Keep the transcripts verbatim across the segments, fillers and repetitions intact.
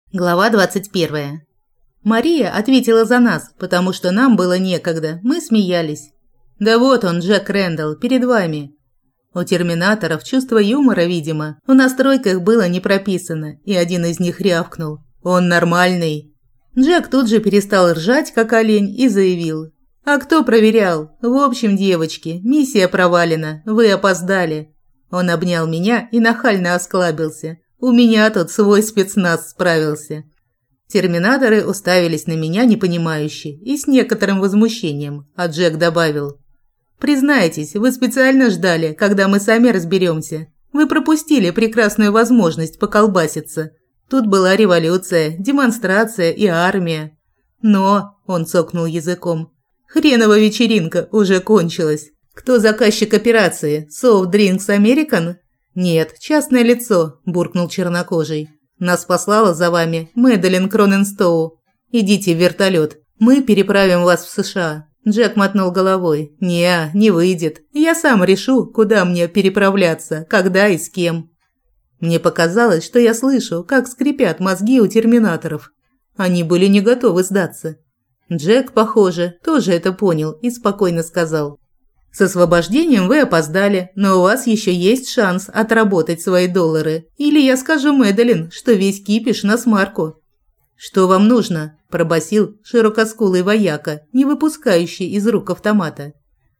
Глава двадцать первая. Мария ответила за нас, потому что нам было некогда, мы смеялись. Да вот он, Джек Рэндалл, перед вами. У терминаторов чувство юмора, видимо, в настройках было не прописано, и один из них рявкнул: «Он нормальный». Джек тут же перестал ржать, как олень, и заявил: «А кто проверял? В общем, девочки, миссия провалена, вы опоздали». Он обнял меня и нахально осклабился: «У меня тут свой спецназ справился». Терминаторы уставились на меня непонимающе и с некоторым возмущением, а Джек добавил: «Признайтесь, вы специально ждали, когда мы сами разберемся. Вы пропустили прекрасную возможность поколбаситься. Тут была революция, демонстрация и армия. Но, – он цокнул языком, – хренова вечеринка уже кончилась. Кто заказчик операции? Soft Drinks American?» «Нет, частное лицо», – буркнул чернокожий. «Нас послала за вами Мэдалин Кроненстоу. Идите в вертолет, мы переправим вас в США». Джек мотнул головой. «Не, не выйдет. Я сам решу, куда мне переправляться, когда и с кем». Мне показалось, что я слышу, как скрипят мозги у терминаторов. Они были не готовы сдаться. Джек, похоже, тоже это понял и спокойно сказал: «С освобождением вы опоздали, но у вас еще есть шанс отработать свои доллары. Или я скажу Мэдалин, что весь кипиш на смарку». «Что вам нужно?» – пробасил широкоскулый вояка, не выпускающий из рук автомата.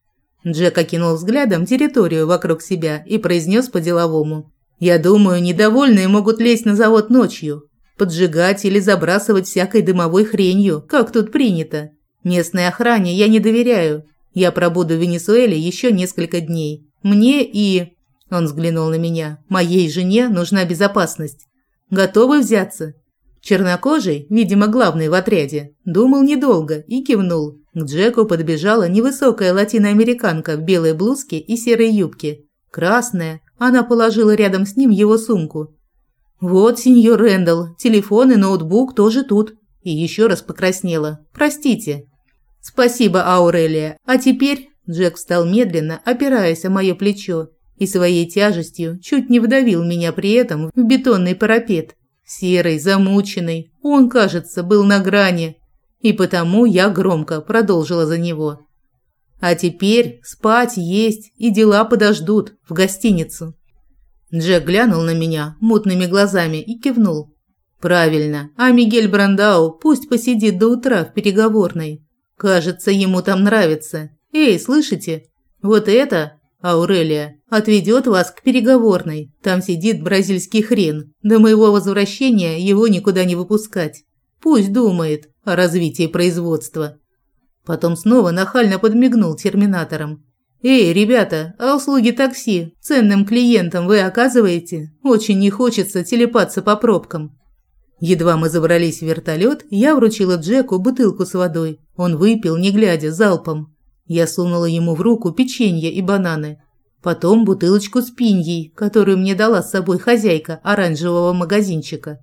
Джек окинул взглядом территорию вокруг себя и произнес по-деловому: «Я думаю, недовольные могут лезть на завод ночью, поджигать или забрасывать всякой дымовой хренью, как тут принято. Местной охране я не доверяю. Я пробуду в Венесуэле еще несколько дней. Мне и...» Он взглянул на меня. «Моей жене нужна безопасность. Готовы взяться?» Чернокожий, видимо, главный в отряде, думал недолго и кивнул. К Джеку подбежала невысокая латиноамериканка в белой блузке и серой юбке. Красная, она положила рядом с ним его сумку. «Вот, сеньор Рэндалл, телефон и ноутбук тоже тут». И еще раз покраснела. «Простите». «Спасибо, Аурелия. А теперь...» Джек встал медленно, опираясь о мое плечо, и своей тяжестью чуть не вдавил меня при этом в бетонный парапет. Серый, замученный, он, кажется, был на грани, и потому я громко продолжила за него. «А теперь спать, есть, и дела подождут, в гостиницу». Джек глянул на меня мутными глазами и кивнул. «Правильно, а Мигель Брандау пусть посидит до утра в переговорной. Кажется, ему там нравится. Эй, слышите? Вот это, Аурелия, отведет вас к переговорной. Там сидит бразильский хрен. До моего возвращения его никуда не выпускать. Пусть думает о развитии производства». Потом снова нахально подмигнул терминаторам. «Эй, ребята, а услуги такси ценным клиентам вы оказываете? Очень не хочется телепаться по пробкам». Едва мы забрались в вертолет, я вручила Джеку бутылку с водой. Он выпил, не глядя, залпом. Я сунула ему в руку печенье и бананы. Потом бутылочку с пиньей, которую мне дала с собой хозяйка оранжевого магазинчика.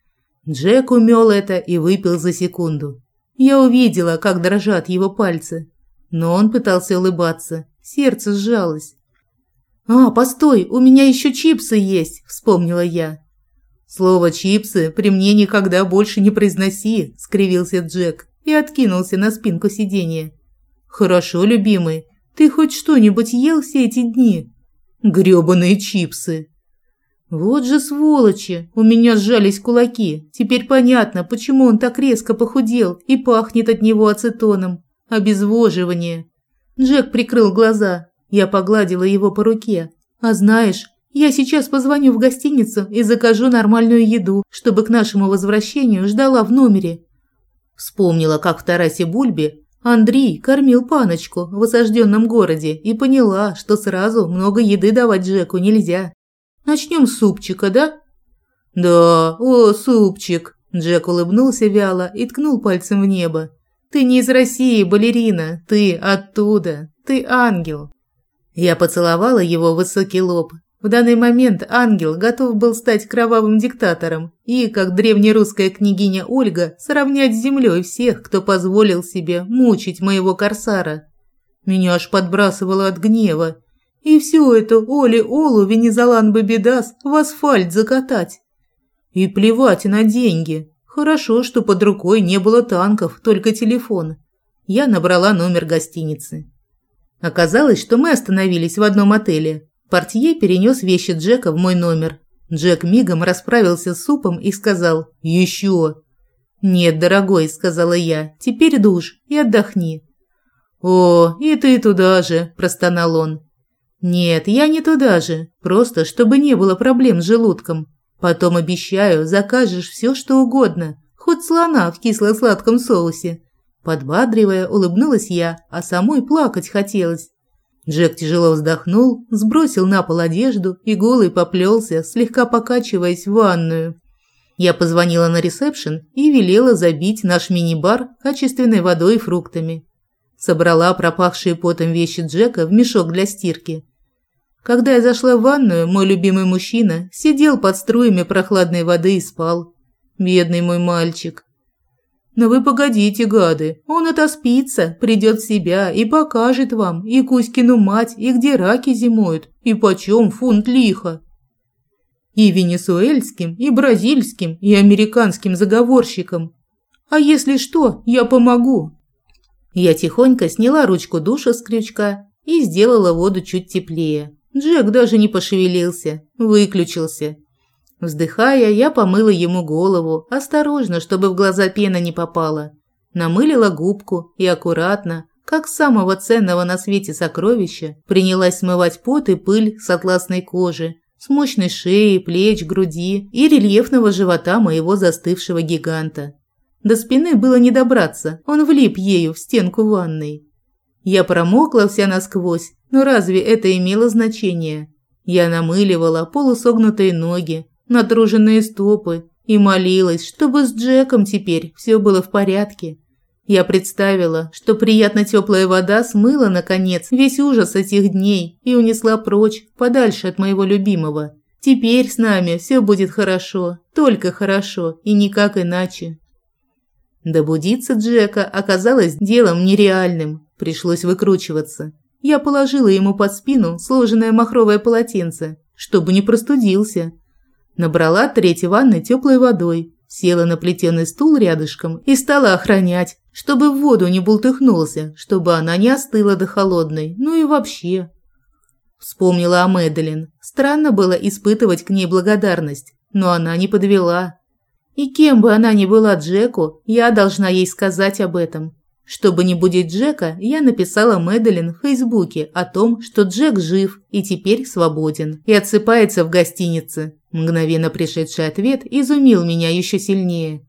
Джек умел это и выпил за секунду. Я увидела, как дрожат его пальцы. Но он пытался улыбаться. Сердце сжалось. «А, постой, у меня еще чипсы есть», – вспомнила я. «Слово «чипсы» при мне никогда больше не произноси», – скривился Джек и откинулся на спинку сиденья. «Хорошо, любимый, ты хоть что-нибудь ел все эти дни?» «Грёбаные чипсы!» «Вот же сволочи!» У меня сжались кулаки. Теперь понятно, почему он так резко похудел и пахнет от него ацетоном. Обезвоживание. Джек прикрыл глаза. Я погладила его по руке. «А знаешь, я сейчас позвоню в гостиницу и закажу нормальную еду, чтобы к нашему возвращению ждала в номере». Вспомнила, как в Тарасе Бульбе Андрей кормил паночку в осажденном городе и поняла, что сразу много еды давать Джеку нельзя. «Начнем с супчика, да?» «Да, о, супчик!» Джек улыбнулся вяло и ткнул пальцем в небо. «Ты не из России, балерина, ты оттуда, ты ангел». Я поцеловала его в высокий лоб. В данный момент ангел готов был стать кровавым диктатором и, как древнерусская княгиня Ольга, сравнять с землей всех, кто позволил себе мучить моего корсара. Меня аж подбрасывало от гнева. И все это Оли-Олу Венезолан Бабидас в асфальт закатать. И плевать на деньги. Хорошо, что под рукой не было танков, только телефон. Я набрала номер гостиницы. Оказалось, что мы остановились в одном отеле. Портье перенес вещи Джека в мой номер. Джек мигом расправился с супом и сказал: «Еще». «Нет, дорогой», – сказала я, – «теперь душ и отдохни». «О, и ты туда же», – простонал он. «Нет, я не туда же, просто чтобы не было проблем с желудком. Потом, обещаю, закажешь все, что угодно, хоть слона в кисло-сладком соусе». Подбадривая, улыбнулась я, а самой плакать хотелось. Джек тяжело вздохнул, сбросил на пол одежду и голый поплелся, слегка покачиваясь в ванную. Я позвонила на ресепшн и велела забить наш мини-бар качественной водой и фруктами. Собрала пропахшие потом вещи Джека в мешок для стирки. Когда я зашла в ванную, мой любимый мужчина сидел под струями прохладной воды и спал. Бедный мой мальчик. Но вы погодите, гады, он отоспится, придет в себя и покажет вам и Кузькину мать, и где раки зимуют, и почем фунт лиха. И венесуэльским, и бразильским, и американским заговорщикам. А если что, я помогу. Я тихонько сняла ручку душа с крючка и сделала воду чуть теплее. Джек даже не пошевелился, выключился. Вздыхая, я помыла ему голову, осторожно, чтобы в глаза пена не попала. Намылила губку и аккуратно, как самого ценного на свете сокровища, принялась смывать пот и пыль с атласной кожи, с мощной шеи, плеч, груди и рельефного живота моего застывшего гиганта. До спины было не добраться, он влип ею в стенку ванной. Я промокла вся насквозь, но разве это имело значение? Я намыливала полусогнутые ноги, натруженные стопы и молилась, чтобы с Джеком теперь все было в порядке. Я представила, что приятно теплая вода смыла, наконец, весь ужас этих дней и унесла прочь, подальше от моего любимого. Теперь с нами все будет хорошо, только хорошо и никак иначе. Добудиться Джека оказалось делом нереальным, пришлось выкручиваться. Я положила ему под спину сложенное махровое полотенце, чтобы не простудился. Набрала треть ванны теплой водой, села на плетеный стул рядышком и стала охранять, чтобы в воду не бултыхнулся, чтобы она не остыла до холодной, ну и вообще. Вспомнила о Мэдалин. Странно было испытывать к ней благодарность, но она не подвела. И кем бы она ни была Джеку, я должна ей сказать об этом. Чтобы не будить Джека, я написала Мэдалин в Фейсбуке о том, что Джек жив и теперь свободен и отсыпается в гостинице. Мгновенно пришедший ответ изумил меня еще сильнее.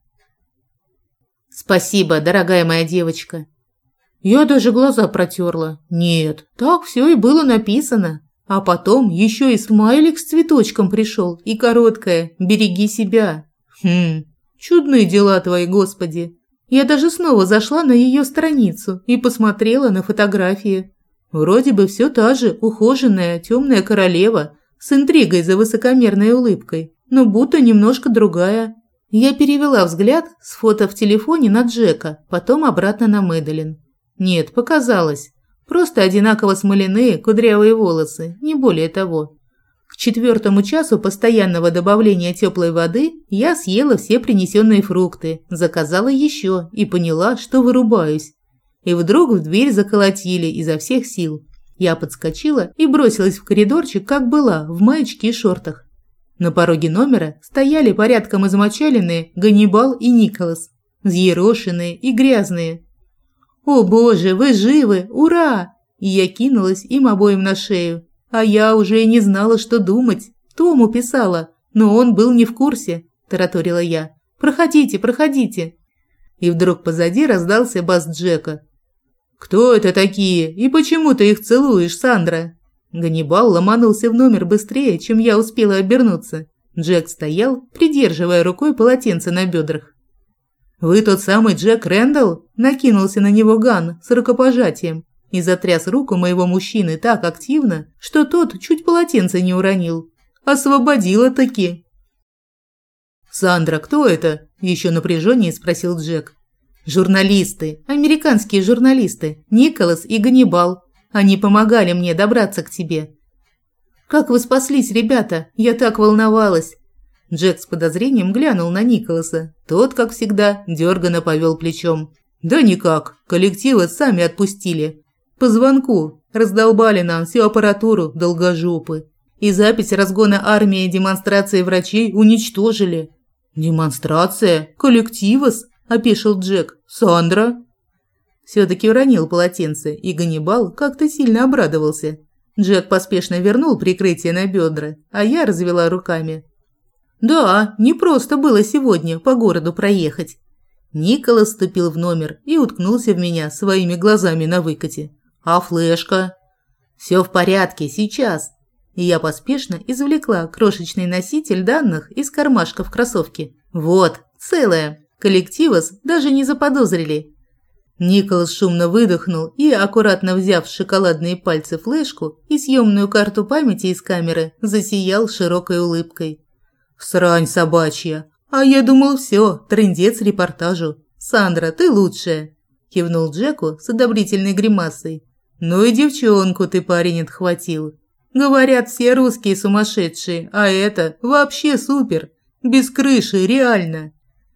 «Спасибо, дорогая моя девочка». Я даже глаза протерла. Нет, так все и было написано. А потом еще и смайлик с цветочком пришел и короткое «Береги себя». Хм, чудные дела твои, Господи. Я даже снова зашла на ее страницу и посмотрела на фотографии. Вроде бы все та же ухоженная темная королева с интригой за высокомерной улыбкой, но будто немножко другая. Я перевела взгляд с фото в телефоне на Джека, потом обратно на Мэдалин. Нет, показалось. Просто одинаково смоляные кудрявые волосы, не более того. К четвертому часу постоянного добавления теплой воды я съела все принесенные фрукты, заказала еще и поняла, что вырубаюсь. И вдруг в дверь заколотили изо всех сил. Я подскочила и бросилась в коридорчик, как была, в маечке и шортах. На пороге номера стояли порядком измочаленные Ганнибал и Николас, взъерошенные и грязные. «О боже, вы живы! Ура!» И я кинулась им обоим на шею. А я уже и не знала, что думать. Тому писала, но он был не в курсе, тараторила я. «Проходите, проходите!» И вдруг позади раздался бас Джека. «Кто это такие? И почему ты их целуешь, Сандра?» Ганнибал ломанулся в номер быстрее, чем я успела обернуться. Джек стоял, придерживая рукой полотенце на бедрах. «Вы тот самый Джек Рэндалл?» – накинулся на него Ган с рукопожатием и затряс руку моего мужчины так активно, что тот чуть полотенце не уронил. «Освободила-таки!» «Сандра, кто это?» – еще напряженнее спросил Джек. «Журналисты, американские журналисты, Николас и Ганнибал. Они помогали мне добраться к тебе». «Как вы спаслись, ребята? Я так волновалась». Джек с подозрением глянул на Николаса. Тот, как всегда, дерганно повел плечом. «Да никак. Коллективы сами отпустили. По звонку. Раздолбали нам всю аппаратуру, долгожопы. И запись разгона армии и демонстрации врачей уничтожили». «Демонстрация? Коллективос?» – опешил Джек. «Сандра?» Все-таки уронил полотенце, и Ганнибал как-то сильно обрадовался. Джек поспешно вернул прикрытие на бедра, а я развела руками. «Да, не просто было сегодня по городу проехать». Николас вступил в номер и уткнулся в меня своими глазами на выкате. «А флешка?» «Все в порядке, сейчас». И я поспешно извлекла крошечный носитель данных из кармашка в кроссовке. «Вот, целая. Коллективос даже не заподозрили». Николас шумно выдохнул и, аккуратно взяв в шоколадные пальцы флешку и съемную карту памяти из камеры, засиял широкой улыбкой. «Срань собачья! А я думал, все, трындец репортажу. Сандра, ты лучшая!» – кивнул Джеку с одобрительной гримасой. «Ну и девчонку ты, парень, отхватил. Говорят, все русские сумасшедшие, а это вообще супер. Без крыши, реально!»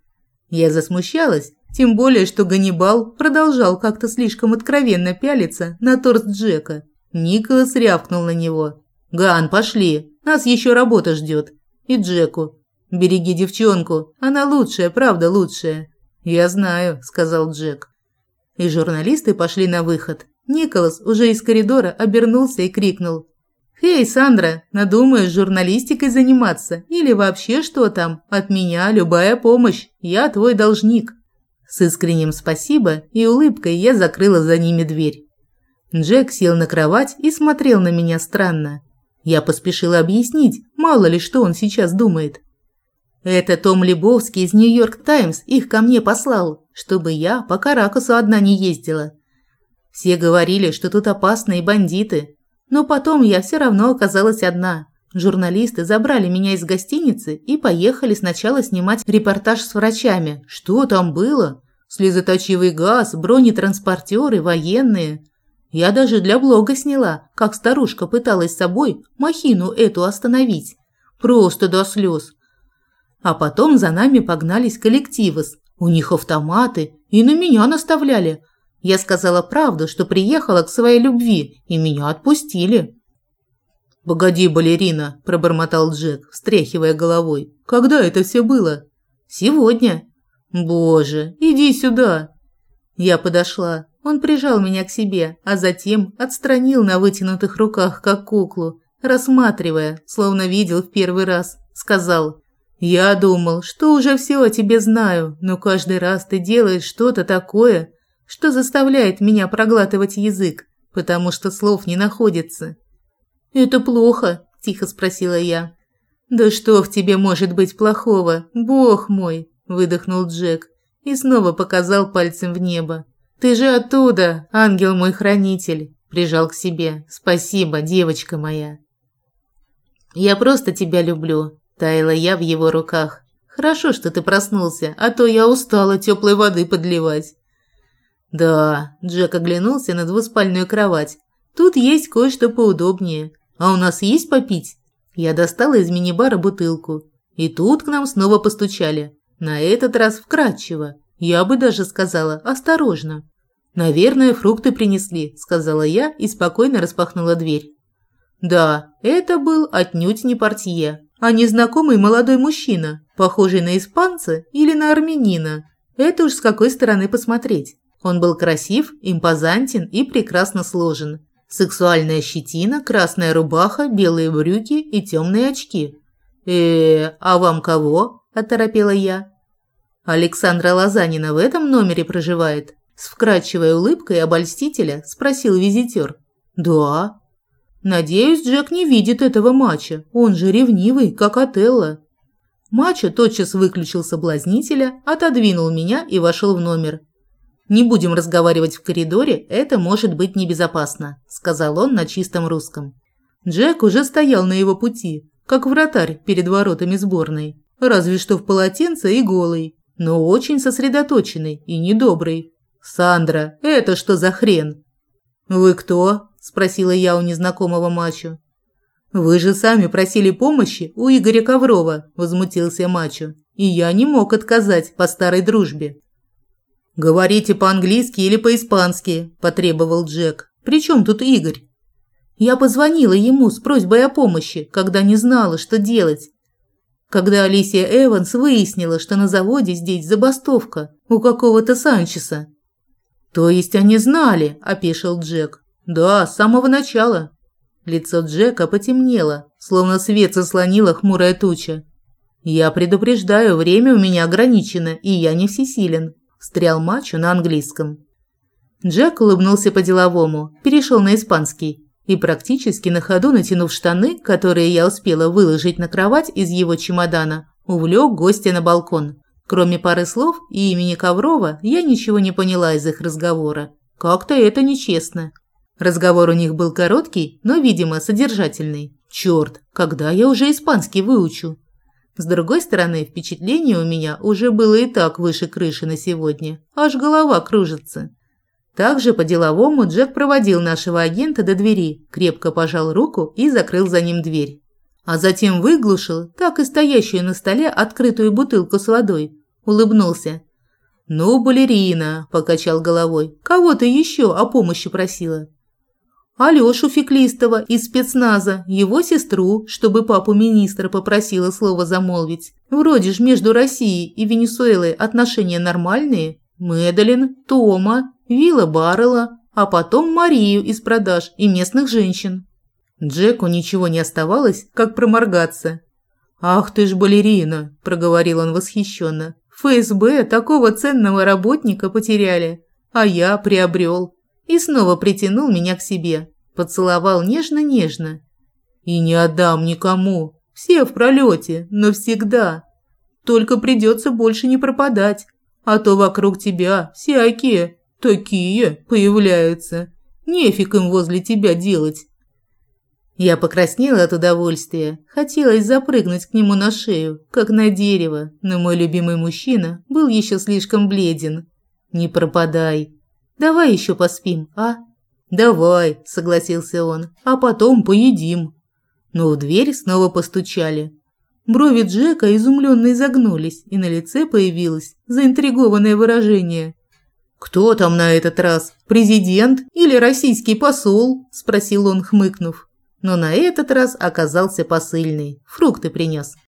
Я засмущалась. Тем более, что Ганнибал продолжал как-то слишком откровенно пялиться на торс Джека. Николас рявкнул на него. «Ган, пошли, нас еще работа ждет». И Джеку. «Береги девчонку, она лучшая, правда лучшая». «Я знаю», – сказал Джек. И журналисты пошли на выход. Николас уже из коридора обернулся и крикнул. «Эй, Сандра, надумаешь журналистикой заниматься? Или вообще что там? От меня любая помощь, я твой должник». С искренним спасибо и улыбкой я закрыла за ними дверь. Джек сел на кровать и смотрел на меня странно. Я поспешила объяснить, мало ли что он сейчас думает. Это Том Лебовский из Нью-Йорк Таймс их ко мне послал, чтобы я по Каракасу одна не ездила. Все говорили, что тут опасные бандиты, но потом я все равно оказалась одна. Журналисты забрали меня из гостиницы и поехали сначала снимать репортаж с врачами. Что там было? Слезоточивый газ, бронетранспортеры, военные. Я даже для блога сняла, как старушка пыталась собой махину эту остановить. Просто до слез. А потом за нами погнались коллективос. У них автоматы и на меня наставляли. Я сказала правду, что приехала к своей любви, и меня отпустили. «Погоди, балерина», – пробормотал Джек, встряхивая головой. «Когда это все было?» «Сегодня». «Боже, иди сюда». Я подошла. Он прижал меня к себе, а затем отстранил на вытянутых руках, как куклу, рассматривая, словно видел в первый раз. Сказал: «Я думал, что уже все о тебе знаю, но каждый раз ты делаешь что-то такое, что заставляет меня проглатывать язык, потому что слов не находится». «Это плохо?» – тихо спросила я. «Да что в тебе может быть плохого, бог мой!» – выдохнул Джек и снова показал пальцем в небо. «Ты же оттуда, ангел мой хранитель!» – прижал к себе. «Спасибо, девочка моя!» «Я просто тебя люблю», – таяла я в его руках. «Хорошо, что ты проснулся, а то я устала теплой воды подливать». «Да», – Джек оглянулся на двуспальную кровать. «Тут есть кое-что поудобнее. А у нас есть попить?» Я достала из мини-бара бутылку. И тут к нам снова постучали. На этот раз вкратчиво. Я бы даже сказала осторожно. «Наверное, фрукты принесли», – сказала я и спокойно распахнула дверь. Да, это был отнюдь не портье, а незнакомый молодой мужчина, похожий на испанца или на армянина. Это уж с какой стороны посмотреть. Он был красив, импозантен и прекрасно сложен. Сексуальная щетина, красная рубаха, белые брюки и темные очки. э а вам кого?» – оторопела я. «Александра Лозанина в этом номере проживает?» С вкрадчивой улыбкой обольстителя спросил визитер. «Да». «Надеюсь, Джек не видит этого Мачо, он же ревнивый, как Отелло». Мачо тотчас выключил соблазнителя, отодвинул меня и вошел в номер. «Не будем разговаривать в коридоре, это может быть небезопасно», – сказал он на чистом русском. Джек уже стоял на его пути, как вратарь перед воротами сборной, разве что в полотенце и голый, но очень сосредоточенный и недобрый. «Сандра, это что за хрен?» «Вы кто?» – спросила я у незнакомого мачо. «Вы же сами просили помощи у Игоря Коврова», – возмутился Мачо. «И я не мог отказать по старой дружбе». «Говорите по-английски или по-испански», – потребовал Джек. «При чем тут Игорь?» «Я позвонила ему с просьбой о помощи, когда не знала, что делать. Когда Алисия Эванс выяснила, что на заводе здесь забастовка у какого-то Санчеса». «То есть они знали?» – опешил Джек. «Да, с самого начала». Лицо Джека потемнело, словно свет заслонила хмурая туча. «Я предупреждаю, время у меня ограничено, и я не всесилен», – встрял Мачо на английском. Джек улыбнулся по-деловому, перешел на испанский и, практически на ходу натянув штаны, которые я успела выложить на кровать из его чемодана, увлек гостя на балкон. Кроме пары слов и имени Коврова, я ничего не поняла из их разговора. Как-то это нечестно. Разговор у них был короткий, но, видимо, содержательный. Черт, когда я уже испанский выучу? С другой стороны, впечатление у меня уже было и так выше крыши на сегодня. Аж голова кружится. Также по-деловому Джек проводил нашего агента до двери, крепко пожал руку и закрыл за ним дверь. А затем выглушил так и стоящую на столе открытую бутылку с водой. Улыбнулся. «Ну, балерина», – покачал головой, – «кого ты еще о помощи просила?» Алёшу Феклистова из спецназа, его сестру, чтобы папу министра попросила слово замолвить. Вроде ж между Россией и Венесуэлой отношения нормальные. Мэдалин, Тома, Вилла Баррелла, а потом Марию из продаж и местных женщин. Джеку ничего не оставалось, как проморгаться. «Ах ты ж балерина», – проговорил он восхищенно. «В ФСБ такого ценного работника потеряли, а я приобрел». И снова притянул меня к себе, поцеловал нежно-нежно. «И не отдам никому, все в пролете, навсегда. Только придется больше не пропадать, а то вокруг тебя всякие такие появляются. Нефиг им возле тебя делать». Я покраснела от удовольствия, хотелось запрыгнуть к нему на шею, как на дерево, но мой любимый мужчина был еще слишком бледен. «Не пропадай. Давай еще поспим, а?» «Давай», – согласился он, – «а потом поедим». Но в дверь снова постучали. Брови Джека изумленно изогнулись, и на лице появилось заинтригованное выражение. «Кто там на этот раз? Президент или российский посол?» – спросил он, хмыкнув. Но на этот раз оказался посыльный, фрукты принес.